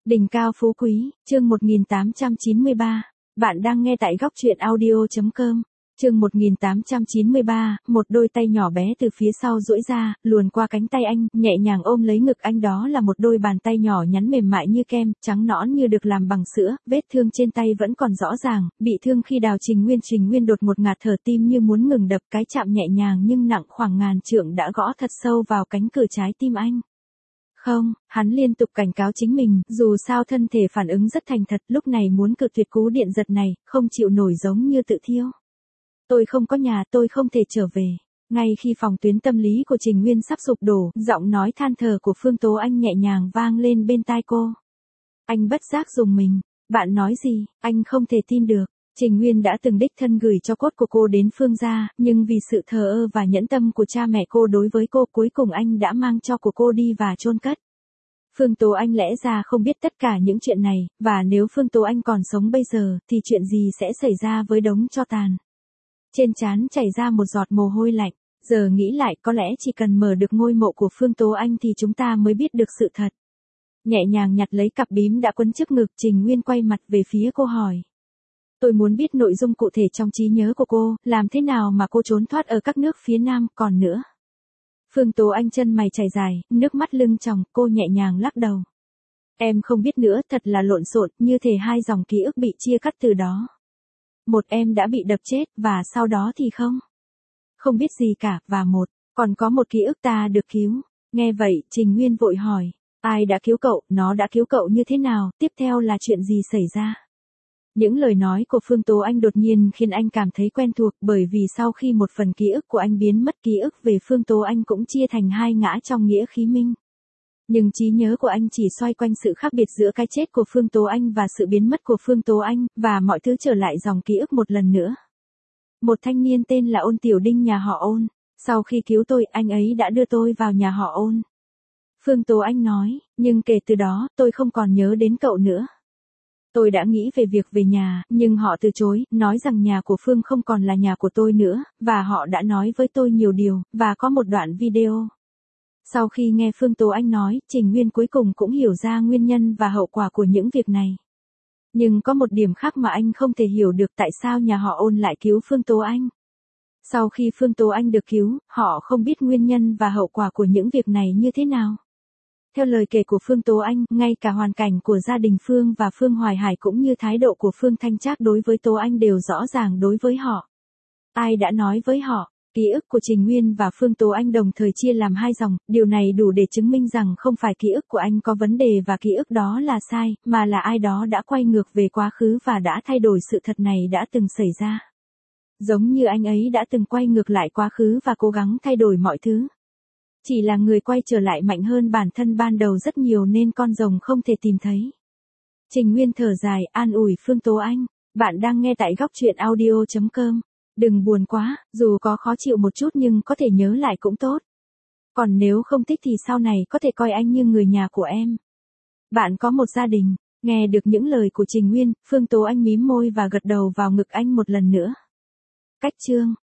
Đỉnh cao phú quý, chương 1893. Bạn đang nghe tại góc truyện audio.com. Chương 1893, một đôi tay nhỏ bé từ phía sau duỗi ra, luồn qua cánh tay anh, nhẹ nhàng ôm lấy ngực anh, đó là một đôi bàn tay nhỏ nhắn mềm mại như kem, trắng nõn như được làm bằng sữa, vết thương trên tay vẫn còn rõ ràng, bị thương khi đào Trình Nguyên đột một ngạt thở, tim như muốn ngừng đập, cái chạm nhẹ nhàng nhưng nặng khoảng ngàn trượng đã gõ thật sâu vào cánh cửa trái tim anh. Không, hắn liên tục cảnh cáo chính mình, dù sao thân thể phản ứng rất thành thật, lúc này muốn cự tuyệt cú điện giật này, không chịu nổi giống như tự thiêu. Tôi không có nhà, tôi không thể trở về. Ngay khi phòng tuyến tâm lý của Trình Nguyên sắp sụp đổ, giọng nói than thở của Phương Tố Anh nhẹ nhàng vang lên bên tai cô. Anh bất giác rùng mình. Bạn nói gì? Anh không thể tin được. Trình Nguyên đã từng đích thân gửi cho cốt của cô đến Phương gia, nhưng vì sự thờ ơ và nhẫn tâm của cha mẹ cô đối với cô, cuối cùng anh đã mang cho của cô đi và chôn cất. Phương Tố Anh lẽ ra không biết tất cả những chuyện này, và nếu Phương Tố Anh còn sống bây giờ, thì chuyện gì sẽ xảy ra với đống tro tàn. Trên trán chảy ra một giọt mồ hôi lạnh, giờ nghĩ lại có lẽ chỉ cần mở được ngôi mộ của Phương Tố Anh thì chúng ta mới biết được sự thật. Nhẹ nhàng nhặt lấy cặp bím đã quấn trước ngực, Trình Nguyên quay mặt về phía cô hỏi. Tôi muốn biết nội dung cụ thể trong trí nhớ của cô, làm thế nào mà cô trốn thoát ở các nước phía Nam, còn nữa. Phương Tố Anh chân mày chảy dài, nước mắt lưng tròng, cô nhẹ nhàng lắc đầu. Em không biết nữa, thật là lộn xộn, như thể hai dòng ký ức bị chia cắt từ đó. Một em đã bị đập chết, và sau đó thì không biết gì cả, và còn có một ký ức ta được cứu. Nghe vậy, Trình Nguyên vội hỏi, ai đã cứu cậu, nó đã cứu cậu như thế nào, tiếp theo là chuyện gì xảy ra? Những lời nói của Phương Tố Anh đột nhiên khiến anh cảm thấy quen thuộc, bởi vì sau khi một phần ký ức của anh biến mất, ký ức về Phương Tố Anh cũng chia thành hai ngã trong nghĩa khí minh. Nhưng trí nhớ của anh chỉ xoay quanh sự khác biệt giữa cái chết của Phương Tố Anh và sự biến mất của Phương Tố Anh, và mọi thứ trở lại dòng ký ức một lần nữa. Một thanh niên tên là Ôn Tiểu Đinh nhà họ Ôn. Sau khi cứu tôi, anh ấy đã đưa tôi vào nhà họ Ôn. Phương Tố Anh nói, nhưng kể từ đó, tôi không còn nhớ đến cậu nữa. Tôi đã nghĩ về việc về nhà, nhưng họ từ chối, nói rằng nhà của Phương không còn là nhà của tôi nữa, và họ đã nói với tôi nhiều điều, và có một đoạn video. Sau khi nghe Phương Tố Anh nói, Trình Nguyên cuối cùng cũng hiểu ra nguyên nhân và hậu quả của những việc này. Nhưng có một điểm khác mà anh không thể hiểu được, tại sao nhà họ Ôn lại cứu Phương Tố Anh. Sau khi Phương Tố Anh được cứu, họ không biết nguyên nhân và hậu quả của những việc này như thế nào. Theo lời kể của Phương Tố Anh, ngay cả hoàn cảnh của gia đình Phương và Phương Hoài Hải cũng như thái độ của Phương Thanh Trác đối với Tố Anh đều rõ ràng đối với họ. Ai đã nói với họ? Ký ức của Trình Nguyên và Phương Tố Anh đồng thời chia làm hai dòng, điều này đủ để chứng minh rằng không phải ký ức của anh có vấn đề và ký ức đó là sai, mà là ai đó đã quay ngược về quá khứ và đã thay đổi sự thật này đã từng xảy ra. Giống như anh ấy đã từng quay ngược lại quá khứ và cố gắng thay đổi mọi thứ. Chỉ là người quay trở lại mạnh hơn bản thân ban đầu rất nhiều nên con rồng không thể tìm thấy. Trình Nguyên thở dài, an ủi Phương Tố Anh. Bạn đang nghe tại góc truyện audio.com. Đừng buồn quá, dù có khó chịu một chút nhưng có thể nhớ lại cũng tốt. Còn nếu không thích thì sau này có thể coi anh như người nhà của em. Bạn có một gia đình. Nghe được những lời của Trình Nguyên, Phương Tố Anh mím môi và gật đầu vào ngực anh một lần nữa. Cách chương